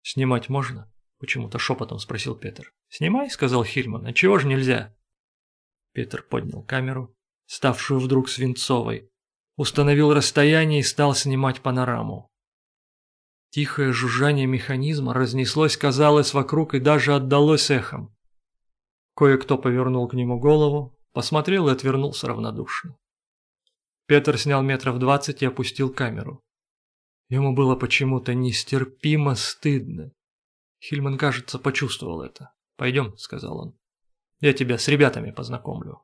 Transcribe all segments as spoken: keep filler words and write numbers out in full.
«Снимать можно?» – почему-то шепотом спросил Петр. «Снимай», – сказал Хильман. «А чего же нельзя?» Петр поднял камеру, ставшую вдруг свинцовой, установил расстояние и стал снимать панораму. Тихое жужжание механизма разнеслось, казалось, вокруг и даже отдалось эхом. Кое-кто повернул к нему голову, посмотрел и отвернулся равнодушно. Петр снял метров двадцать и опустил камеру. Ему было почему-то нестерпимо стыдно. Хильман, кажется, почувствовал это. «Пойдем», — сказал он. «Я тебя с ребятами познакомлю».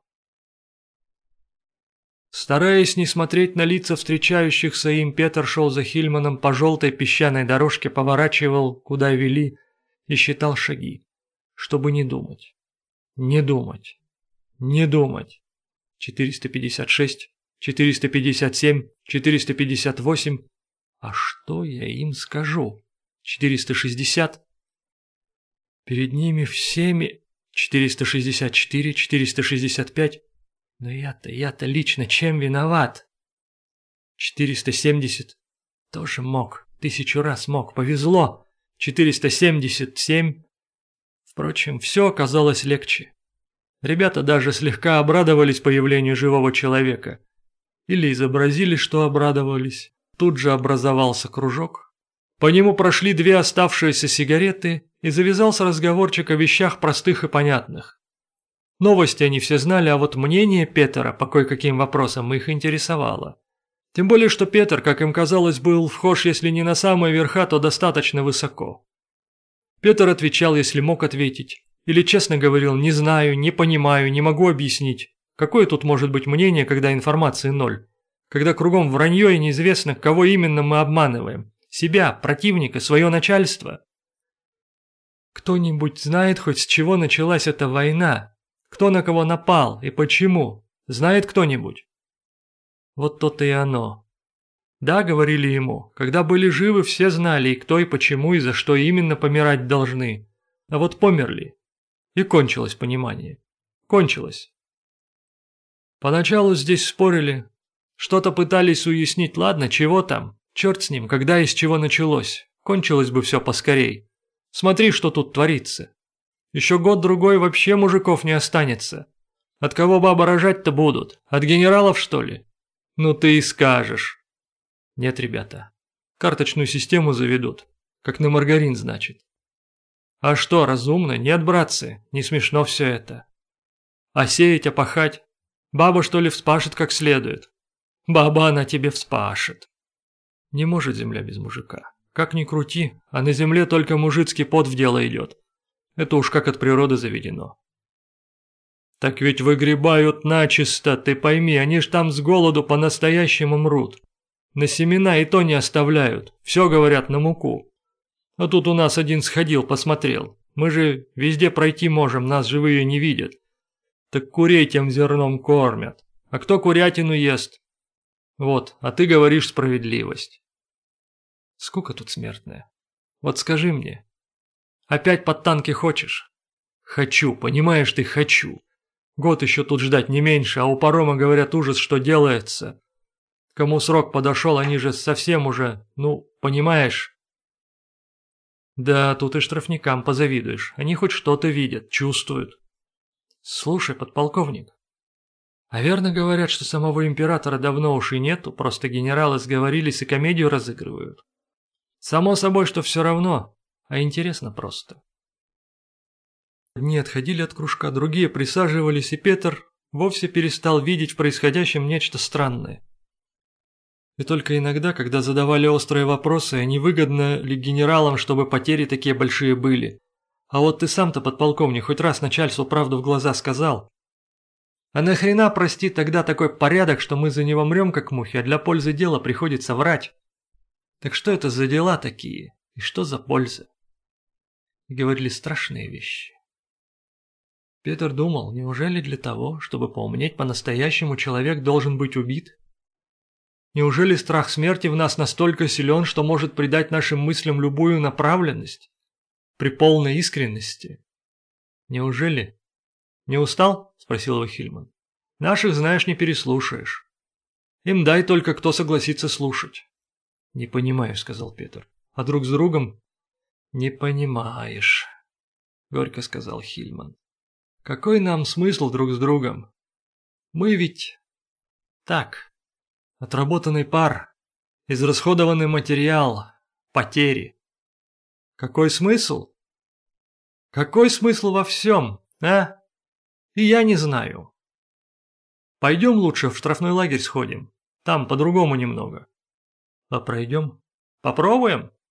Стараясь не смотреть на лица встречающихся им, Петр шел за Хильманом по желтой песчаной дорожке, поворачивал, куда вели, и считал шаги, чтобы не думать. Не думать. Не думать. четыреста пятьдесят шесть, четыреста пятьдесят семь, четыреста пятьдесят восемь. А что я им скажу? четыреста шестьдесят. Перед ними всеми четыреста шестьдесят четыре, четыреста шестьдесят пять. Но я-то, я-то лично чем виноват? четыреста семьдесят. Тоже мог. Тысячу раз мог. Повезло. четыреста семьдесят семь. Впрочем, все оказалось легче. Ребята даже слегка обрадовались появлению живого человека. Или изобразили, что обрадовались. Тут же образовался кружок. По нему прошли две оставшиеся сигареты, и завязался разговорчик о вещах простых и понятных. Новости они все знали, а вот мнение Петра по кое-каким вопросам их интересовало. Тем более, что Петр, как им казалось, был вхож, если не на самые верха, то достаточно высоко. Петр отвечал, если мог ответить. Или честно говорил: «Не знаю, не понимаю, не могу объяснить». Какое тут может быть мнение, когда информации ноль? Когда кругом вранье и неизвестно, кого именно мы обманываем? Себя, противника, свое начальство? Кто-нибудь знает хоть с чего началась эта война? Кто на кого напал и почему? Знает кто-нибудь? Вот то-то и оно. Да, говорили ему, когда были живы, все знали, и кто, и почему, и за что именно помирать должны. А вот померли. И кончилось понимание. Кончилось. Поначалу здесь спорили. Что-то пытались уяснить. Ладно, чего там? Черт с ним, когда и с чего началось. Кончилось бы все поскорей. Смотри, что тут творится. Еще год-другой вообще мужиков не останется. От кого бабы рожать-то будут? От генералов, что ли? Ну ты и скажешь. Нет, ребята. Карточную систему заведут. Как на маргарин, значит. А что, разумно? Нет, братцы, не смешно все это. А сеять, опахать? Баба, что ли, вспашет как следует? Баба она тебе вспашет. Не может земля без мужика. Как ни крути, а на земле только мужицкий пот в дело идет. Это уж как от природы заведено. Так ведь выгребают начисто, ты пойми, они ж там с голоду по-настоящему мрут. На семена и то не оставляют, все говорят на муку. А тут у нас один сходил, посмотрел. Мы же везде пройти можем, нас живые не видят. Так курей тем зерном кормят. А кто курятину ест? Вот, а ты говоришь справедливость. Скука тут смертная. Вот скажи мне, опять под танки хочешь? Хочу, понимаешь ты, хочу. Год еще тут ждать не меньше, а у парома, говорят, ужас, что делается. Кому срок подошел, они же совсем уже, ну, понимаешь? Да, тут и штрафникам позавидуешь. Они хоть что-то видят, чувствуют. Слушай, подполковник, а верно говорят, что самого императора давно уж и нету, просто генералы сговорились и комедию разыгрывают? Само собой, что все равно, а интересно просто. Одни отходили от кружка, другие присаживались, и Петр вовсе перестал видеть в происходящем нечто странное. И только иногда, когда задавали острые вопросы, а не выгодно ли генералам, чтобы потери такие большие были. А вот ты сам-то, подполковник, хоть раз начальству правду в глаза сказал. А нахрена, прости, тогда такой порядок, что мы за него мрем как мухи, а для пользы дела приходится врать? Так что это за дела такие? И что за польза? И говорили страшные вещи. Петр думал, неужели для того, чтобы поумнеть по-настоящему, человек должен быть убит? Неужели страх смерти в нас настолько силен, что может придать нашим мыслям любую направленность? При полной искренности? Неужели? Не устал? Спросил его Хильман. Наших, знаешь, не переслушаешь. Им дай только, кто согласится слушать. Не понимаю, сказал Петр. А друг с другом? «Не понимаешь», – горько сказал Хильман. «Какой нам смысл друг с другом? Мы ведь так, отработанный пар, израсходованный материал, потери. Какой смысл? Какой смысл во всем, а? И я не знаю. Пойдем лучше в штрафной лагерь сходим, там по-другому немного. А пройдем? Попробуем?»